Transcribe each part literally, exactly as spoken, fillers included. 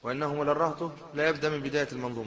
وإنهم للرهط لا يبدأ من بداية المنظومة.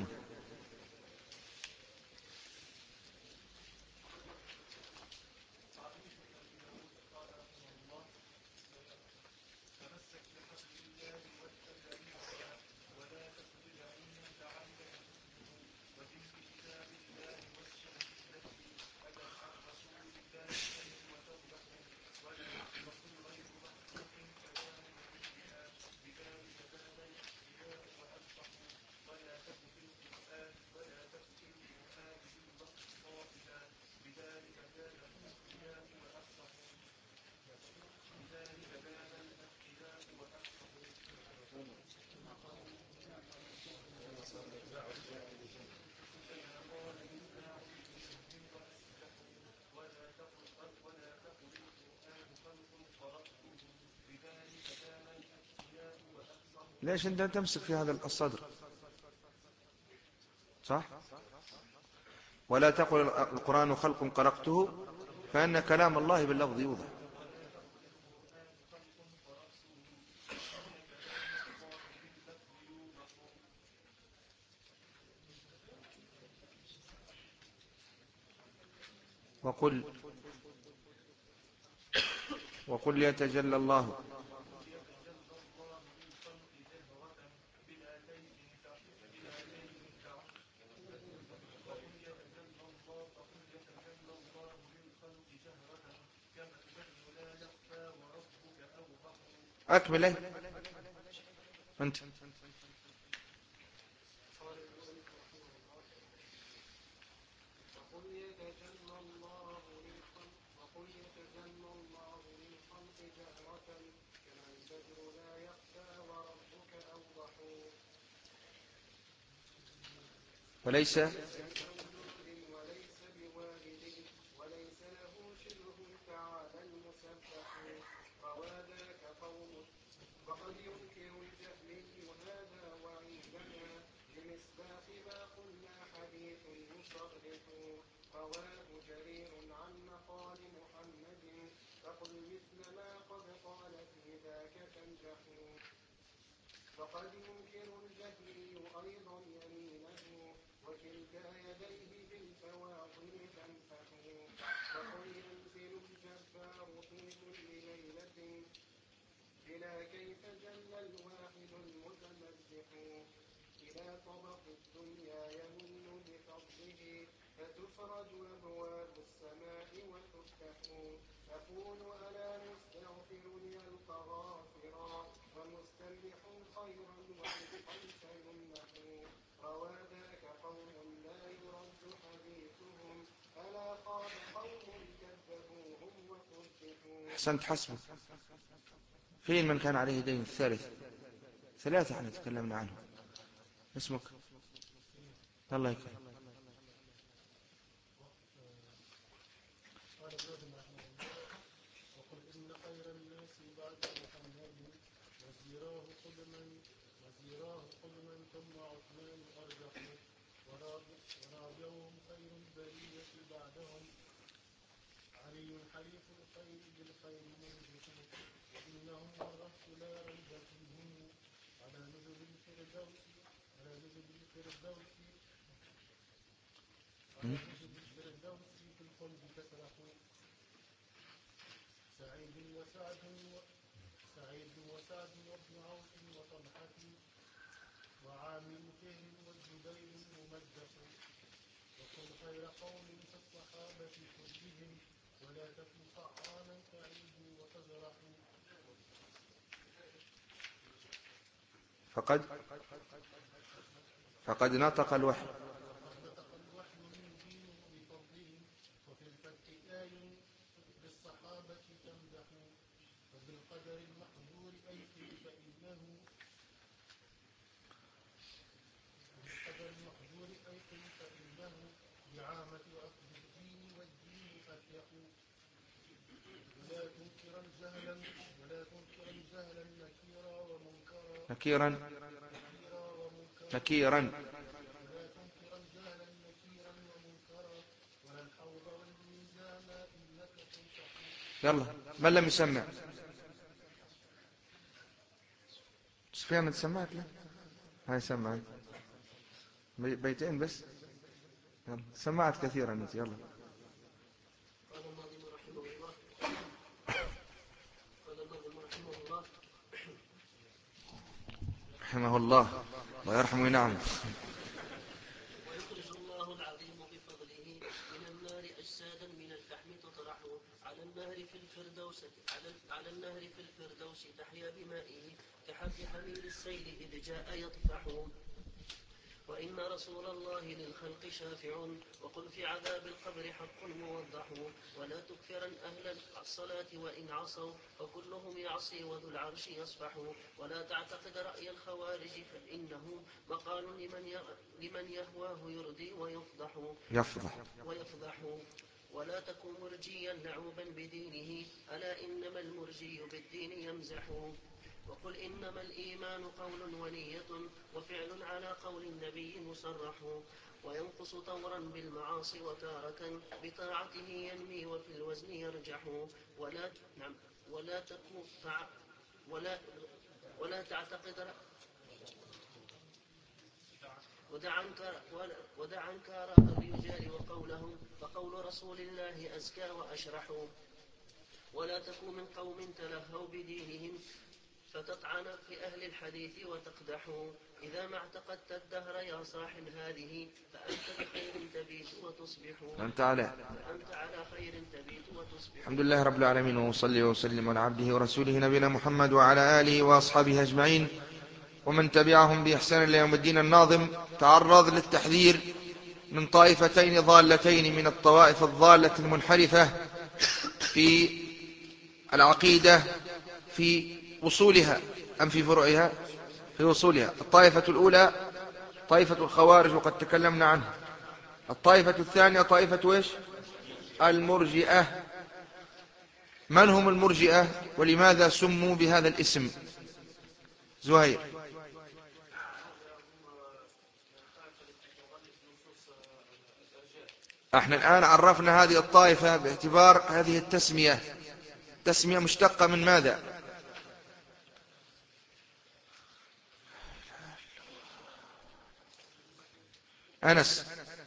ليش أنت تمسك في هذا الصدر؟ صح؟ ولا تقل القرآن خلق قرأته، فإن كلام الله باللفظ يوضح. وقل وقل يتجلى الله أكمل أي أنت. وليس أحسنت حسبك. فين من كان عليه دين؟ الثالث. ثلاثة احنا تكلمنا عنه. اسمك؟ الله يكرم. وقل إن خير الناس بعد محمد وزيراه قدما وزيراه قدما ثم عثمان أرجح ورابعهم خير البرية بعدهم علي حليف الخير بالخير منجح وإنهم والرهط لا ريب فيهم على نزل الفردوس على نزل الفردوس على نزل الفردوس في الخلد تسرح سعيد وسعد سعيد وسعد وابن عوف وطلحة وعامر فهر والزبير ممدح وكن خير قوم في الصحابة كلهم ولا تكن طعانا تعيد وتجرح. فقد فقد نطق الوحي فقد نطق الوحي يبين بفضلهم وفي الفتح آي بالصحابة تمدح وبالقدر المحظور أيقن فإنه بالقدر المحظور أيقن فإنه بعامة عقد الدين والدين أفيح ولا تنكرا جهلا ولا تنكرا جهلا نكيرا ومنكرا نكيرا نكيرا ومنكرا نكيرا ولا تنكرا جهلا نكيرا ومنكرا ولا الحوض والميزان إنك تنصح. يلا من لم يسمع؟ سفيان تسمعت له؟ هاي سمعت بيتين بس. يلا. سمعت كثيرا أنت. يلا. قال الناظم رحمه الله قال الناظم رحمه الله رحمه الله ويرحمه نعم. ويخرج الله العظيم بفضله من النار أجسادا من الفحم تطرح على النهر في الفردوس على, على النهر في الفردوس تحيا بمائه كحب حمير السيل إذ جاء يطفح. وإن رسول الله للخلق شافع وقل في عذاب القبر حق موضح. ولا تكفرن أهل الصلاة وإن عصوا وكلهم يعصي وذو العرش يصفح. ولا تعتقد رأي الخوارج فإنه مقال لمن, لمن يهواه يردي ويفضح يفضح ويفضح. ولا تكن مرجيا لعوبا بدينه ألا إنما المرجي بالدين يمزح. وقل إنما الإيمان قول ونية وفعل على قول النبي مصرح. وينقص طورا بالمعاصي وتارة بطاعته ينمي وفي الوزن يرجح. ولا نعم ولا تكون ولا ولا تعتقد ودع عنك آراء الرجال وقولهم فقول رسول الله أزكى وأشرح. ولا تكن من قوم تلهوا بدينهم فتطعن في أهل الحديث وتقدحوا. إذا ما اعتقدت الدهر يا صاحب هذه فأنت بخير تبيت وتصبح. أنت على فأنت على خير تبيت وتصبح. الحمد لله رب العالمين، وصلي وسلم على عبده ورسوله نبينا محمد وعلى آله وأصحابه أجمعين ومن تبعهم بإحسان إلى يوم الدين. الناظم تعرض للتحذير من طائفتين ضالتين من الطوائف الضالة المنحرفة في العقيدة في وصولها أم في فروعها؟ في وصولها. الطائفة الأولى طائفة الخوارج وقد تكلمنا عنها. الطائفة الثانية طائفة ويش؟ المرجئة. من هم المرجئة ولماذا سموا بهذا الاسم؟ زهير. احنا الآن عرفنا هذه الطائفة باعتبار هذه التسمية تسمية مشتقة من ماذا؟ أنس.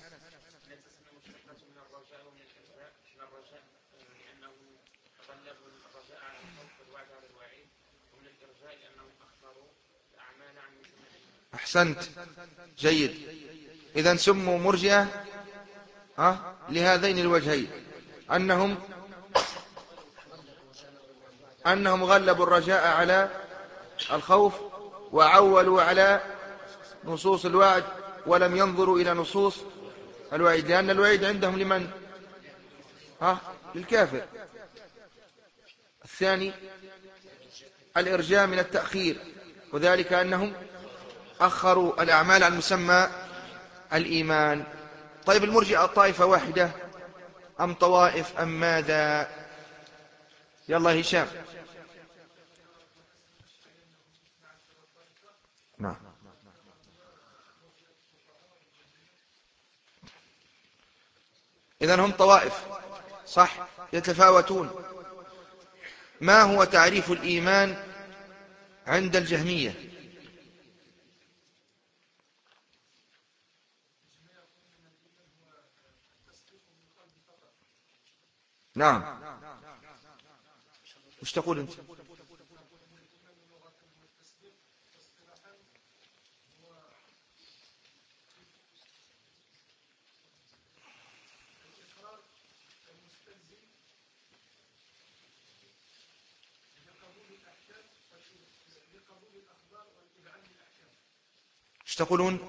أحسنت، جيد. إذن سموا مرجئة ها لهذين الوجهين، أنهم أنهم غلبوا الرجاء على الخوف وعولوا على نصوص الوعد ولم ينظروا إلى نصوص الوعيد، لأن الوعيد عندهم لمن؟ ها للكافر. الثاني الإرجاء من التأخير، وذلك أنهم أخروا الأعمال عن مسمى الإيمان. طيب المرجئة طائفة واحدة أم طوائف أم ماذا؟ يلا هشام. نعم. إذن هم طوائف صح، يتفاوتون. ما هو تعريف الإيمان عند الجهمية؟ نعم، وش تقول أنت؟ وش تقولون؟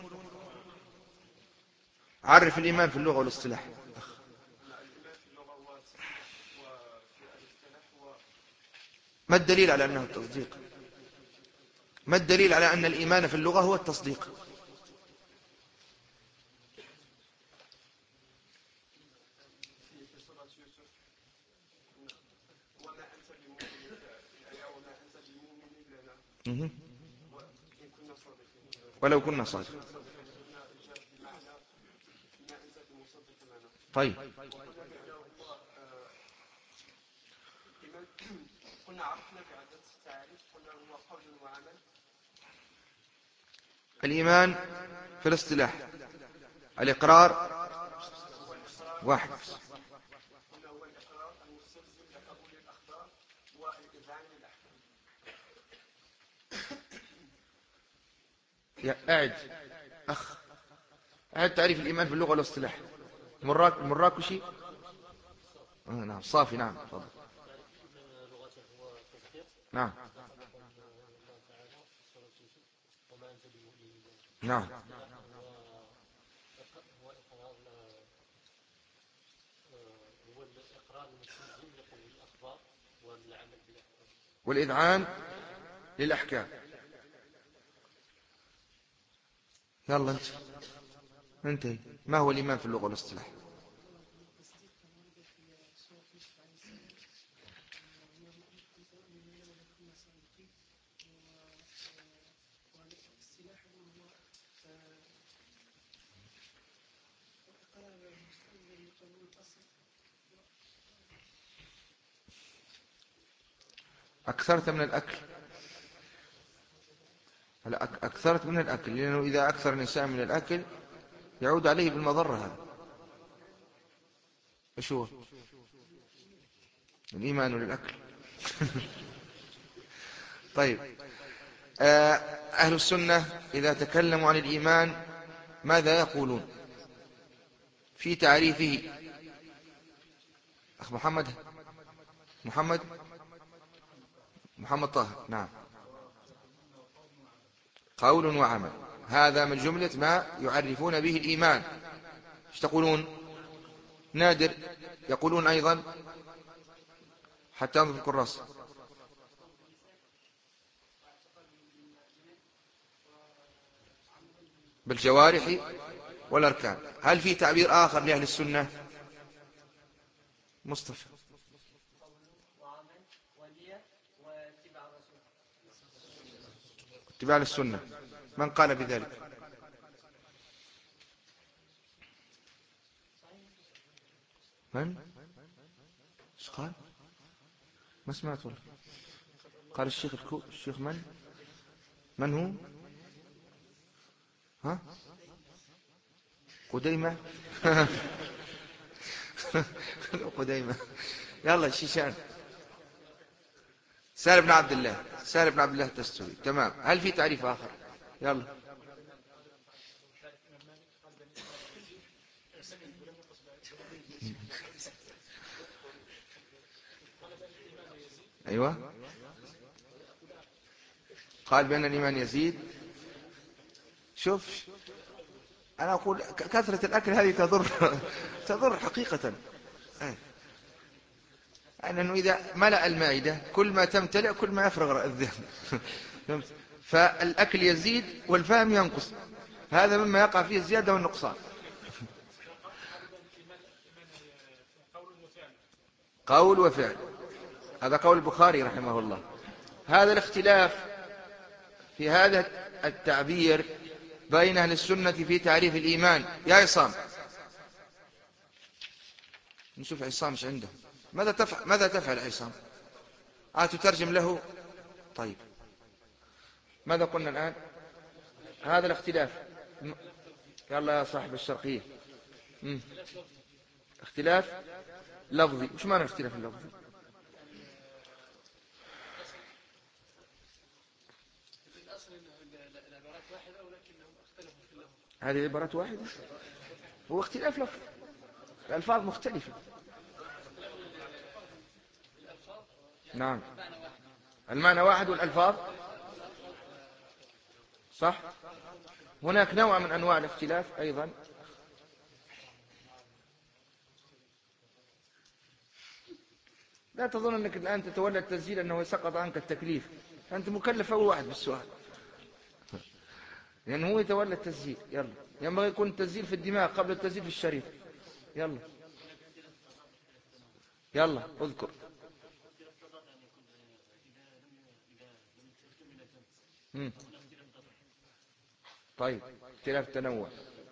عرف الإيمان في اللغة والاصطلاح. ما الدليل على أنه التصديق؟ ما الدليل على أن الإيمان في اللغة هو التصديق؟ ولو كنا صادقين. طيب قلنا عرفنا بعدة تعريف، قلنا هو قول وعمل الإيمان في الاصطلاح الإقرار واحد. يا أعد أخ أعد تعريف الإيمان في اللغة والاصطلاح. المراك المراكشي آه نعم صافي نعم تفضل. نعم نعم والإذعان للأحكام. يلا انت انتهي. ما هو الإيمان في اللغة والاصطلاح؟ أكثرت من الأكل. هلا أكثرت من الأكل، لأنه إذا أكثر الإنسان من الأكل يعود عليه بالمضرة. هذا إيش هو؟ الإيمان للأكل. طيب أهل السنة إذا تكلموا عن الإيمان ماذا يقولون في تعريفه؟ أخ محمد محمد محمد طه. نعم. قول وعمل، هذا من جملة ما يعرفون به الإيمان. ايش تقولون؟ نادر يقولون أيضا حتى انظر في الكراسة بالجوارح والأركان. هل في تعبير آخر لأهل السنة؟ مصطفى. اتباع للسنة. من قال بذلك؟ من؟ ايش قال؟ ما سمعت والله. قال الشيخ الكو... الشيخ من؟ من هو؟ ها؟ قديمة. قديمة. يلا الشيشان. سالم بن عبد الله. سالم بن عبد الله التستوري. تمام. هل في تعريف آخر؟ يلا. أيوة. قال بأن الإيمان يزيد. شوف أنا أقول كثرة الأكل هذه تضر. تضر حقيقة. أنه إذا ملأ المعدة كل ما تمتلئ كل ما يفرغ الذهن. فالأكل يزيد والفهم ينقص. هذا مما يقع فيه الزيادة والنقصان. قول وفعل. هذا قول البخاري رحمه الله. هذا الاختلاف في هذا التعبير بين أهل السنة في تعريف الإيمان. يا عصام نشوف عصام ايش عنده. ماذا تفعل ماذا تفعل عصام؟ آه تترجم له. طيب ماذا قلنا الآن؟ هذا الاختلاف. يلا يا صاحب الشرقية. مم. اختلاف لفظي. وش معنى اختلاف اللفظي؟ هذه عبارات واحدة. هو اختلاف لفظ. الألفاظ مختلفة. نعم المعنى واحد والألفاظ صح. هناك نوع من أنواع الاختلاف أيضا. لا تظن أنك الآن تتولى التسجيل أنه سقط عنك التكليف. أنت مكلف أول واحد بالسؤال، لأنه يعني هو يتولى التسجيل. يلا ينبغي يكون التسجيل في الدماغ قبل التسجيل في الشريط. يلا يلا اذكر. مم. طيب اختلاف تنوع.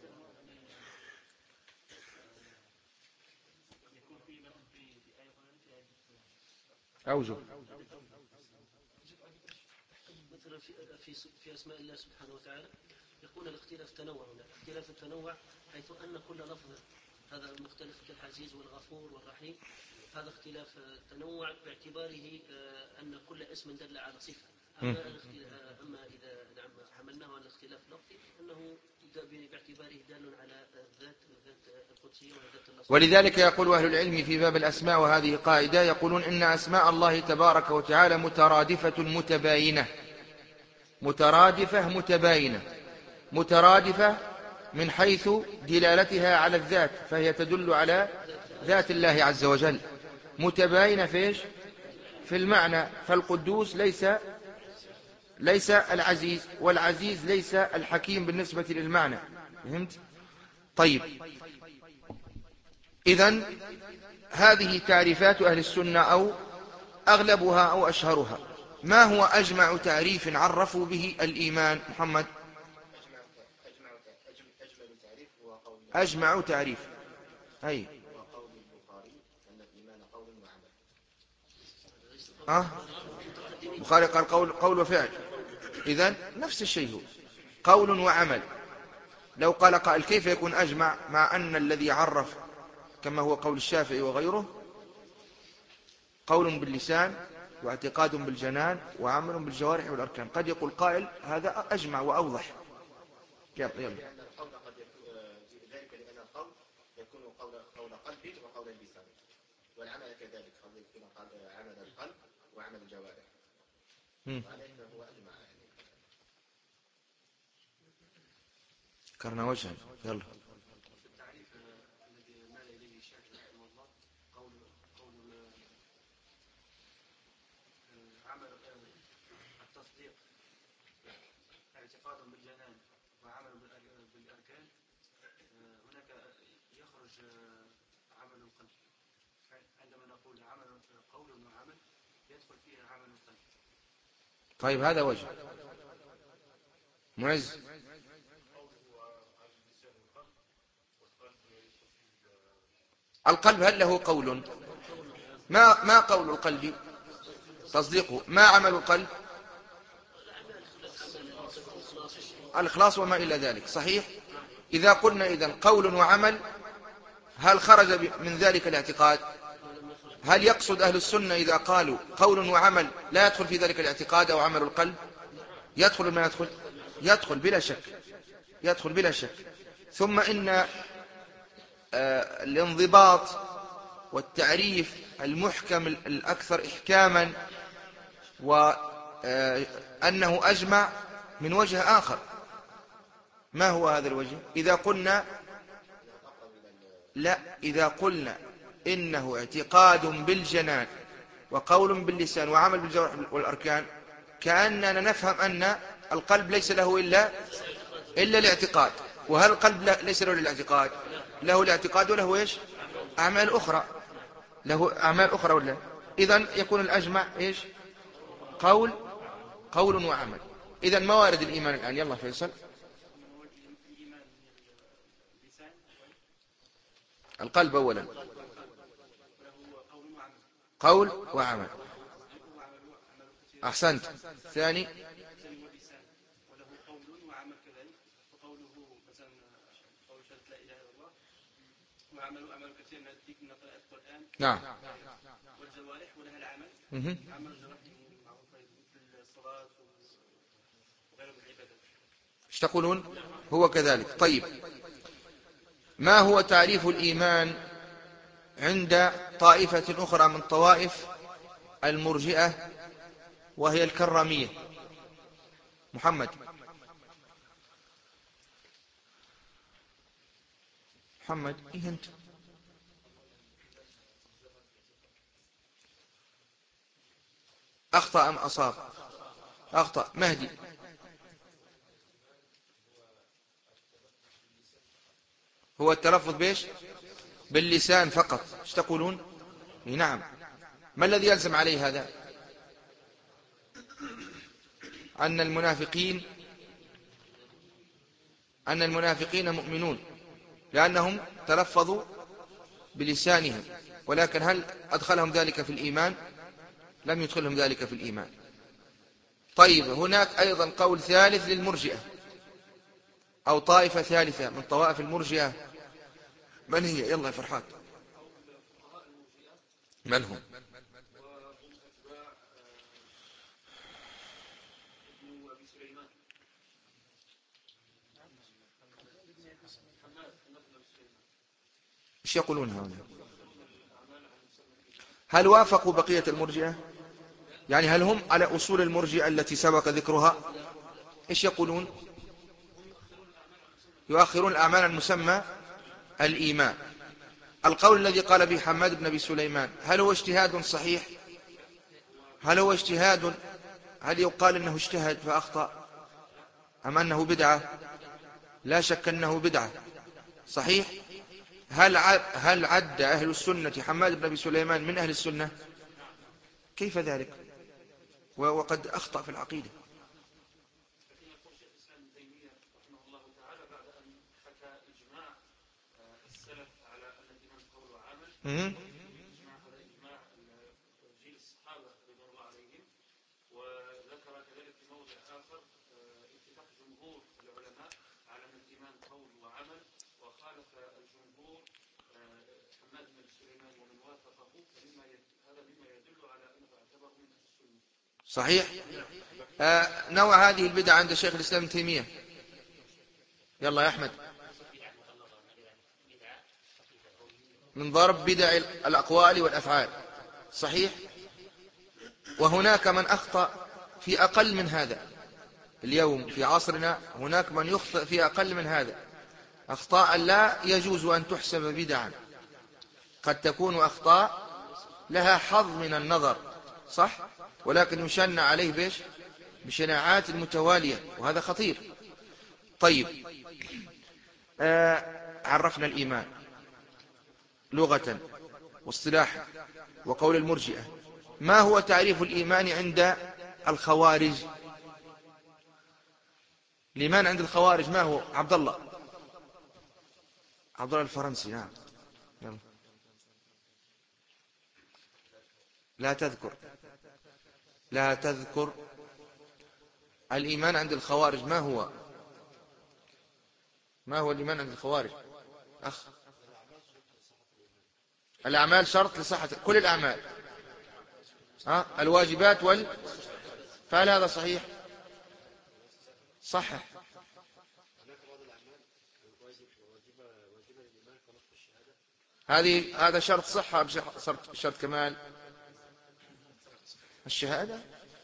أوجه. مثلا في في في اسماء الله سبحانه وتعالى يقول الاختلاف تنوع. اختلاف التنوع حيث أن كل لفظ هذا مختلف كالعزيز والغفور والرحيم، هذا اختلاف تنوع باعتباره أن كل اسم دل على صفة. أما, أما إذا نعم حملناه على الاختلاف اللفظي أنه باعتباره دال على الذات الذات القدسية والذات اللفظية. ولذلك يقول أهل العلم في باب الأسماء، وهذه قاعدة، يقولون إن أسماء الله تبارك وتعالى مترادفة متباينة. مترادفة متباينة. مترادفة من حيث دلالتها على الذات، فهي تدل على ذات الله عز وجل. متباينة فيش؟ في المعنى، فالقدوس ليس ليس العزيز، والعزيز ليس الحكيم بالنسبة للمعنى. فهمت؟ طيب، إذن هذه تعريفات أهل السنة أو أغلبها أو أشهرها. ما هو أجمع تعريف عرفوا به الإيمان؟ محمد. أجمع تعريف أي أه؟ بخاري قال قول, قول وفعل، إذن نفس الشيء هو قول وعمل. لو قال قائل كيف يكون أجمع مع أن الذي عرف كما هو قول الشافعي وغيره قول باللسان واعتقاد بالجنان وعمل بالجوارح والأركان؟ قد يقول قائل هذا أجمع وأوضح. يلا يلا. لأن القول قد يكون ذلك، لأن القول يكون قول قول قلب وقول اللسان، والعمل كذلك قد يكون عمل القلب وعمل الجوارح، وعليه هو أجمع. كرنا وجها. يلا. في التعريف الذي مال إليه الشافعي رحمه الله قول قول عمل التصديق اعتقاد بالجنان وعمل بالأركان، هناك يخرج عمل القلب. عندما نقول عمل قول وعمل يدخل فيها عمل القلب. طيب هذا وجه معز. القلب هل له قول؟ ما ما قول القلب؟ تصديقه. ما عمل القلب؟ الإخلاص وما إلى ذلك. صحيح. إذا قلنا إذن قول وعمل، هل خرج من ذلك الاعتقاد؟ هل يقصد أهل السنة إذا قالوا قول وعمل لا يدخل في ذلك الاعتقاد أو عمل القلب؟ يدخل ما يدخل؟ يدخل بلا شك، يدخل بلا شك. ثم إن آه الانضباط والتعريف المحكم الأكثر إحكاما وأنه أجمع من وجه آخر. ما هو هذا الوجه؟ إذا قلنا لا إذا قلنا إنه اعتقاد بالجنان وقول باللسان وعمل بالجوارح والأركان، كأننا نفهم أن القلب ليس له إلا إلا الاعتقاد. وهل القلب ليس له الاعتقاد؟ له الاعتقاد وله إيش؟ أعمال أخرى، له أعمال أخرى ولا؟ إذن يكون الأجمع إيش؟ قول قول وعمل. إذن موارد الإيمان الآن. يلا فيصل. القلب أولا قول وعمل. أحسنت. ثاني وله قول وعمل كذلك، وقوله مثلا قول شهادة لا إله إلا الله، وعمل عمل كثير من قراءة القرآن. نعم. والجوارح ولها العمل. عمل الجوارح معروف مثل الصلاة وغير العبادات. ايش تقولون؟ هو كذلك. طيب، ما هو تعريف الإيمان عند طائفة أخرى من طوائف المرجئة وهي الكرامية؟ محمد. محمد إيه أنت؟ أخطأ أم أصاب؟ أخطأ. مهدي. هو التلفظ بيش؟ باللسان فقط. ايش تقولون؟ نعم. ما الذي يلزم عليه هذا؟ أن المنافقين أن المنافقين مؤمنون لأنهم تلفظوا بلسانهم، ولكن هل أدخلهم ذلك في الإيمان؟ لم يدخلهم ذلك في الإيمان. طيب، هناك أيضا قول ثالث للمرجئة أو طائفة ثالثة من طوائف المرجئة، من هي؟ يلا يا فرحات، من هم؟ ايش يقولون هؤلاء؟ هل وافقوا بقية المرجئة؟ يعني هل هم على أصول المرجئة التي سبق ذكرها؟ ايش يقولون؟ يؤخرون الأعمال عن مسمى الإيمان. القول الذي قال به حماد بن أبي سليمان هل هو اجتهاد صحيح؟ هل هو اجتهاد؟ هل يقال أنه اجتهد فأخطأ أم أنه بدعة؟ لا شك أنه بدعة. صحيح؟ هل هل عد أهل السنة حماد بن أبي سليمان من أهل السنة؟ كيف ذلك وقد أخطأ في العقيدة؟ مم. وذكر كذلك في موضع آخر اتفاق جمهور العلماء على أن الإيمان قول وعمل، وخالف الجمهور حماد بن سليمان ومن وافقه، فمما هذا مما يدل على أنه اعتبر من السنة. صحيح. آه نوع هذه البدع عند شيخ الإسلام ابن تيمية. يلا يا أحمد. من ضرب بدع الأقوال والأفعال. صحيح. وهناك من أخطأ في أقل من هذا. اليوم في عصرنا هناك من يخطئ في أقل من هذا، أخطاء لا يجوز أن تحسب بدعا، قد تكون أخطاء لها حظ من النظر، صح، ولكن يشنع عليه بيش بشناعات المتوالية، وهذا خطير. طيب، آه عرفنا الإيمان لغة واصطلاحا وقول المرجئة. ما هو تعريف الإيمان عند الخوارج؟ الإيمان عند الخوارج ما هو؟ عبد الله عبد الله الفرنسي. نعم. يلا. لا تذكر لا تذكر الإيمان عند الخوارج ما هو؟ ما هو الإيمان عند الخوارج؟ أخ، الأعمال شرط لصحة كل الأعمال، ها؟ الواجبات وال فهل هذا صحيح؟ صحح. هذه هذا شرط صحة شرط شرط كمال الشهادة.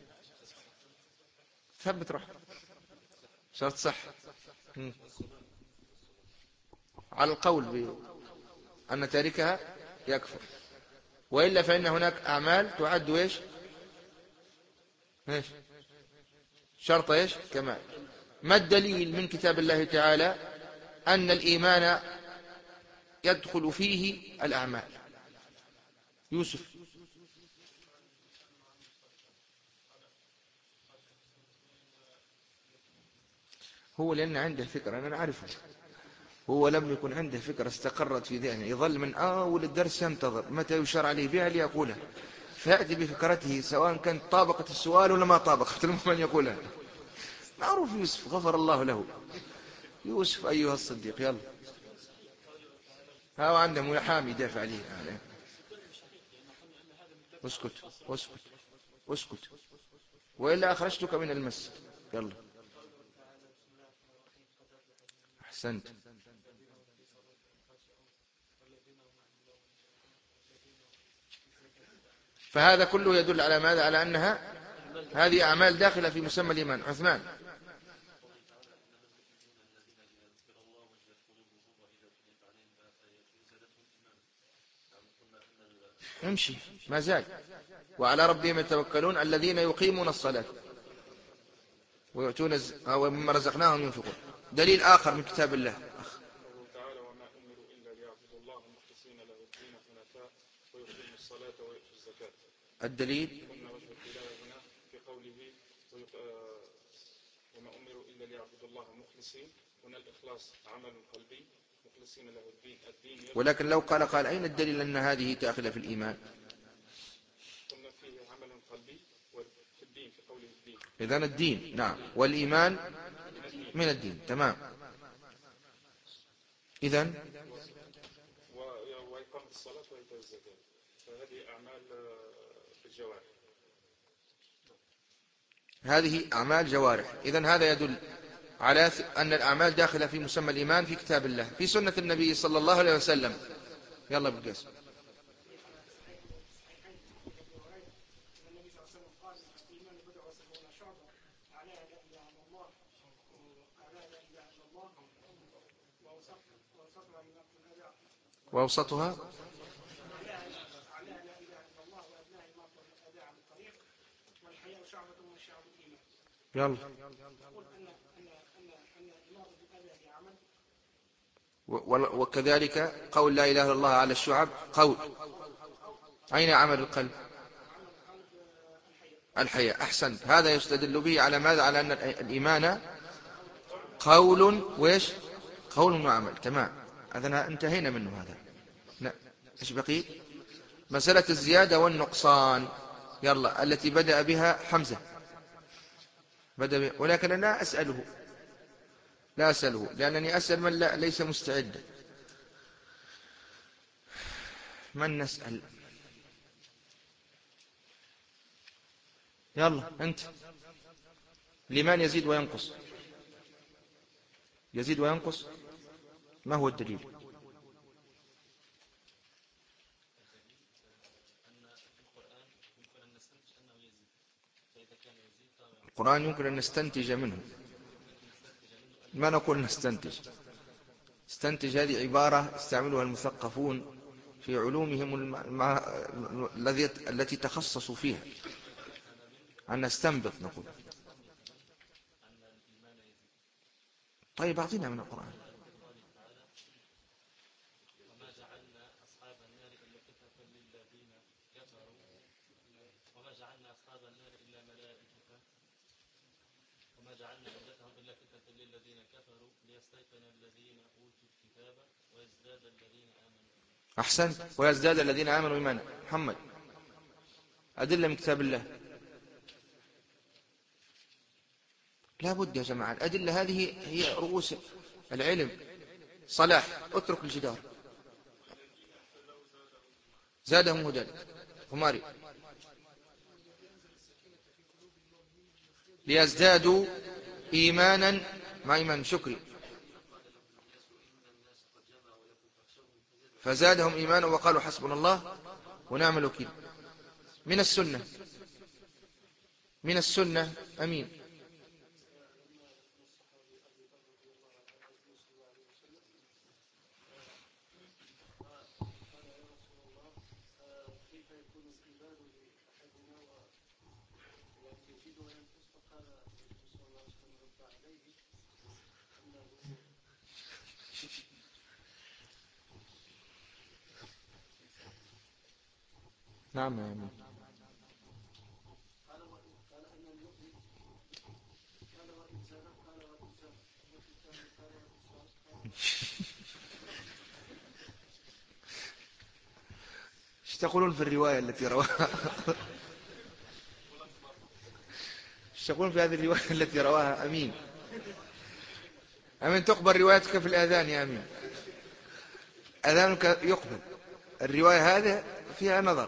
ثبت روح. شرط صح على القول بأن تاركها يكفر، وإلا فإن هناك أعمال تعد إيش؟ إيش؟ شرط إيش؟ كمال. ما الدليل من كتاب الله تعالى أن الإيمان يدخل فيه الأعمال؟ يوسف. هو لأن عنده فكرة، أنا أعرفه، هو لم يكن عنده فكرة استقرت في ذهنه، يظل من أول الدرس ينتظر متى يشار عليه بها ليقولها، فيأتي بفكرته سواء كانت طابقة السؤال ولا ما طابقت، المهم أن يقولها. معروف يوسف، غفر الله له. يوسف أيها الصديق، يلا. ها عنده محامي يدافع عليه. اسكت اسكت اسكت وإلا أخرجتك من المسجد. يلا. أحسنت. فهذا كله يدل على ماذا؟ على أنها هذه أعمال داخلة في مسمى الإيمان. عثمان. امشي، ما زال. وعلى ربهم يتوكلون الذين يقيمون الصلاة ويؤتون الز... ومما رزقناهم ينفقون. دليل آخر من كتاب الله. أخ. تعالى وما أمروا إلا ليعبدوا الله مخلصين له الدين حنفاء ويقيموا الصلاة ويؤتوا الزكاة. الدليل قلنا وجه الدلالة هنا في قوله وما أمروا إلا ليعبدوا الله مخلصين، هنا الإخلاص عمل قلبي، مخلصين له الدين الدين. ولكن لو قال قال أين الدليل أن هذه داخلة في الإيمان؟ قلنا فيه عمل قلبي وفي الدين في قوله الدين. إذن الدين نعم، والإيمان من الدين. تمام. إذن وإقامة الصلاة وإيتاء الزكاة، فهذه أعمال بالجوارح. هذه أعمال جوارح. إذن هذا يدل على أن الأعمال داخلة في مسمى الإيمان في كتاب الله، في سنة النبي صلى الله عليه وسلم. يلا بقيس. وأوسطها يلا وكذلك قول لا إله إلا الله على الشعب قول. أين عمل القلب؟ الحياء. أحسنت. هذا يستدل به على ماذا؟ على أن الإيمان قول وإيش؟ قول وعمل. تمام. هذا انتهينا منه. هذا لا. إيش بقي؟ مسألة الزيادة والنقصان، يلا، التي بدأ بها حمزة بدأ بها. ولكن أنا لا أسأله لا أسأله لأنني أسأل من لا ليس مستعد. من نسأل؟ يلا أنت. الإيمان يزيد وينقص. يزيد وينقص. ما هو الدليل؟ القرآن يمكن أن نستنتج منه، ما نقول نستنتج. استنتج هذه عبارة استعملها المثقفون في علومهم التي تخصصوا فيها. أن نستنبط نقول. طيب أعطينا من القرآن. أحسنت. ويزداد الذين آمنوا إيمانا. محمد، أدلة من كتاب الله. لا بد يا جماعة، الأدلة هذه هي رؤوس العلم. صلاح، اترك الجدار. زادهم هدى. هماري، ليزدادوا إيمانا مع إيمان. شكري، فزادهم إيمانا وقالوا حسبنا الله ونعم الوكيل. من السنة من السنة أمين. نعم يا أمين. ايش تقولون في الرواية التي رواها؟ ايش تقولون في هذه الرواية التي رواها أمين؟ أمين، تقبل روايتك في الأذان يا أمين. أذانك يقبل. الرواية هذه فيها نظر.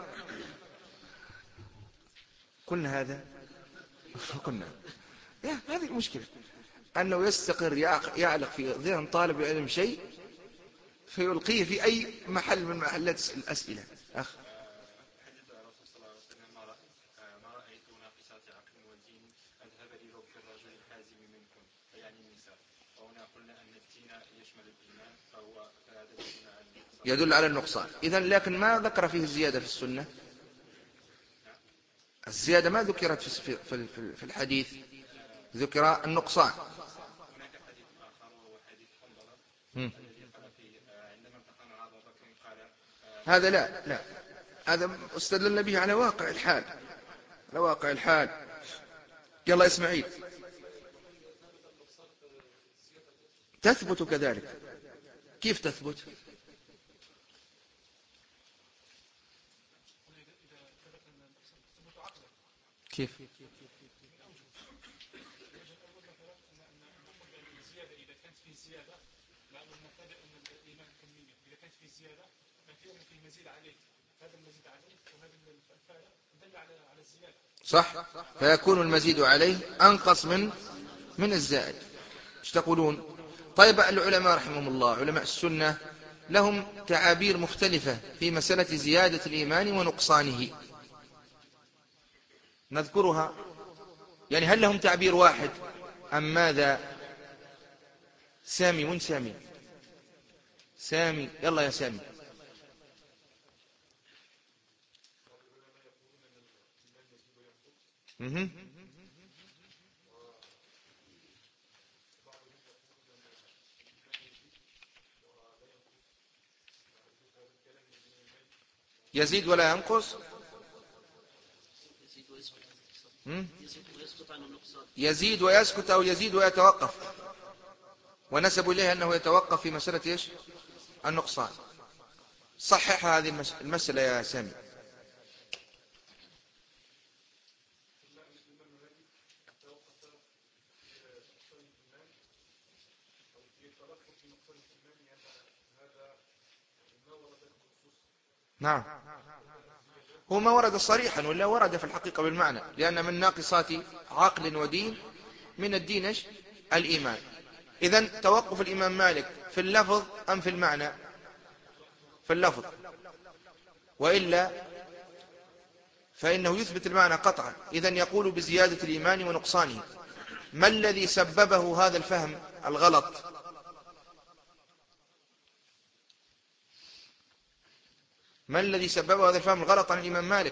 قلنا هذا قلنا هذه المشكلة، أنه يستقر يعلق في ذهن طالب العلم شيء فيلقيه في أي محل من محلات الأسئلة. أخ، حديث الرسول صلى الله عليه وسلم: ما رأيت ناقصات عقل ودين أذهب لرب الرجل الحازم منكم، يعني النساء. وهنا قلنا أن الدين يشمل الإيمان، فهو فهذا يدل على النقصان. يدل على النقصان. إذن لكن ما ذكر فيه الزيادة في السنة. الزيادة ما ذكرت في في في الحديث، ذكر النقصان. هناك حديث آخر وهو حديث حنظلة الذي قال فيه عندما التقى أبا بكر قال هذا لا لا هذا استدلنا به على واقع الحال، على واقع الحال. يلا إسماعيل. تثبت كذلك. كيف تثبت؟ كيف؟ الزيادة إذا كانت فيه زيادة لأن المبتدأ أن الإيمان كمية، إذا كانت في زيادة ففي أن فيه مزيد عليه، هذا المزيد عليه وهذا الفائدة دل على على الزيادة. صح، فيكون المزيد عليه أنقص من من الزائد. ايش تقولون؟ طيب العلماء رحمهم الله، علماء السنة لهم تعابير مختلفة في مسألة زيادة الإيمان ونقصانه، نذكرها. يعني هل لهم تعبير واحد أم ماذا؟ سامي، وين سامي؟ سامي، يلا يا سامي. مه. يزيد ولا ينقص؟ يزيد ويسكت أو يزيد ويتوقف، ونسبوا إليه أنه يتوقف في مسألة إيش؟ النقصان. صحح هذه المسألة يا سامي. نعم، هو ما ورد صريحا، ولا ورد في الحقيقة بالمعنى، لأن من ناقصات عقل ودين من الدين إيش؟ الإيمان. إذن توقف الإمام مالك في اللفظ أم في المعنى؟ في اللفظ، وإلا فإنه يثبت المعنى قطعا. إذن يقول بزيادة الإيمان ونقصانه. ما الذي سببه هذا الفهم الغلط؟ ما الذي سببه هذا الفهم الغلط عن الإمام مالك؟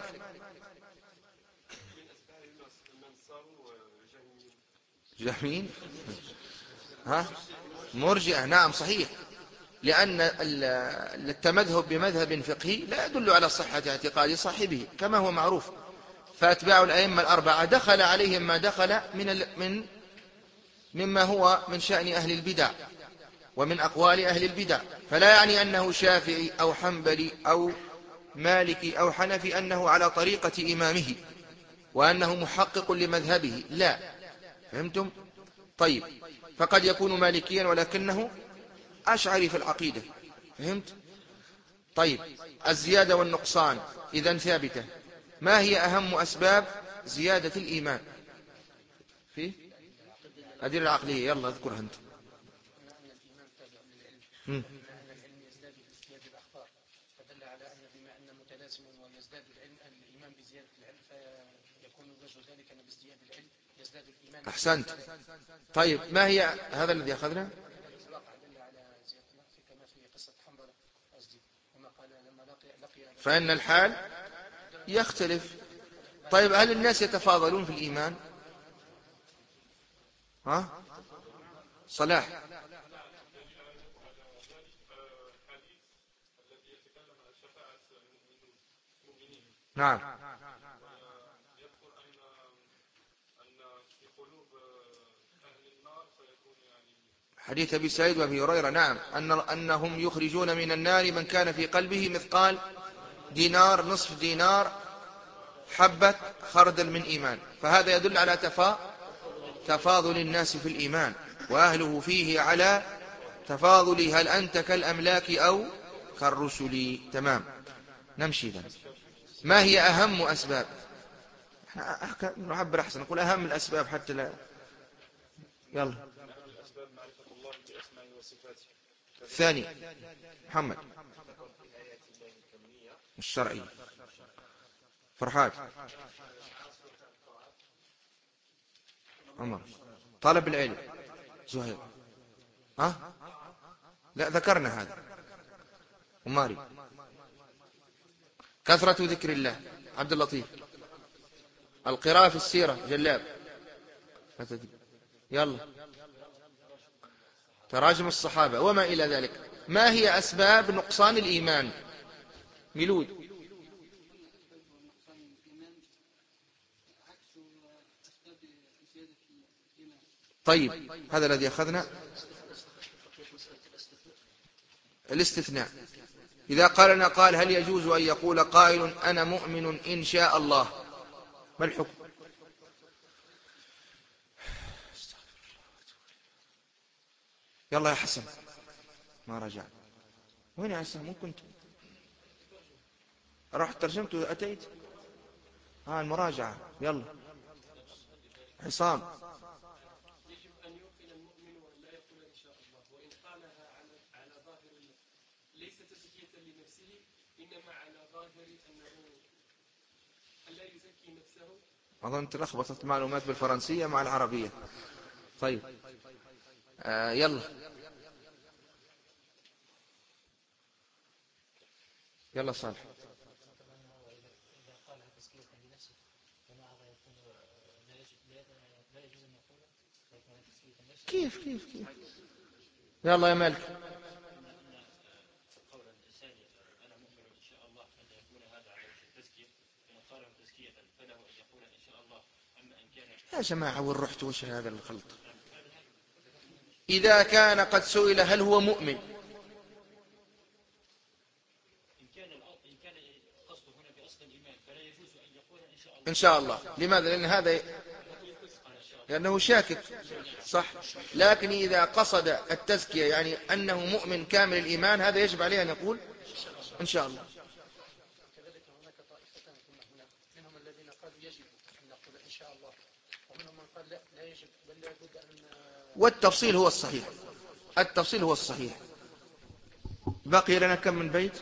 جهمين، ها، مرجئة، نعم صحيح. لأن التمذهب بمذهب فقهي لا يدل على صحة اعتقاد صاحبه كما هو معروف. فأتباع الأئمة الأربعة دخل عليهم ما دخل من من مما هو من شأن أهل البدع ومن أقوال أهل البدع، فلا يعني أنه شافعي أو حنبلي أو مالكي أو حنفي أنه على طريقة إمامه وأنه محقق لمذهبه، لا. فهمتم؟ طيب، فقد يكون مالكيا ولكنه أشعري في العقيدة. فهمت؟ طيب، الزيادة والنقصان إذن ثابتة. ما هي أهم أسباب زيادة الإيمان؟ في الأدلة العقلية، يلا اذكرها أنت. أن الإيمان تابع للعلم، مم. بما أن العلم يزداد بازدياد الأخبار، فدل على أن بما أن متلازم ويزداد العلم الإيمان بزيادة العلم، فيكون وجه ذلك أن بازدياد العلم يزداد الإيمان. أحسنت. طيب، ما هي هذا الذي أخذنا؟ فإن الحال يختلف. طيب، هل الناس يتفاضلون في الإيمان؟ ها؟ صلاح. نعم. حديث أبي سعيد وأبي هريرة، نعم، أن أنهم يخرجون من النار من كان في قلبه مثقال دينار، نصف دينار، حبة خردل من إيمان. فهذا يدل على تفا... تفاضل الناس في الإيمان، وأهله فيه على تفاضل. هل أنت كالأملاك أو كالرسل؟ تمام، نمشي ذا. ما هي أهم أسباب؟ نعبر أحسن، نقول أهم الأسباب حتى لا. يلا. الثاني محمد الشرعي. فرحات. عمر. طلب العلم. زهير. ها؟ لا، ذكرنا هذا. وماري. كثرة ذكر الله. عبد اللطيف. القراءة في السيرة. جلاب. يلا. تراجم الصحابة وما إلى ذلك. ما هي أسباب نقصان الإيمان؟ ميلود. طيب، هذا الذي أخذنا. الاستثناء. إذا قالنا قال هل يجوز أن يقول قائل أنا مؤمن إن شاء الله؟ ما الحكم؟ يلا يا حسن. ما رجعت. وين يا عسى؟ مو كنت رحت ترجمت وأتيت. ها المراجعة يلا. عصام. يجب أن يوقن المؤمن وأن لا يقول إن شاء الله، وإن قالها على على ظاهر ليس تزكية لنفسه، إنما على ظاهر أنه ألا يزكي نفسه. أظن تلخبطت المعلومات بالفرنسية مع العربية. طيب آه يلا يلا صالح. كيف كيف كيف يلا يا مالك. يا جماعة وين رحتوا؟ وش هذا الخلط؟ إذا كان قد سئل هل هو مؤمن، إن شاء الله. لماذا؟ لأن هذا لأنه شاكك صح. لكن إذا قصد التزكية يعني أنه مؤمن كامل الإيمان، هذا يجب عليه أن يقول إن شاء الله. كذلك هناك طائفتان كما هناك، منهم الذين قالوا يجب أن نقول إن شاء الله، ومنهم من قال لا لا يجب بل لا بد أن. والتفصيل هو الصحيح، التفصيل هو الصحيح. بقي لنا كم من بيت؟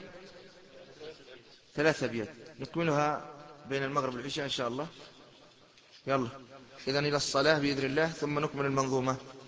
ثلاثة بيت نكملها بين المغرب والعشاء إن شاء الله. يلا إذن إلى الصلاة بإذن الله ثم نكمل المنظومة.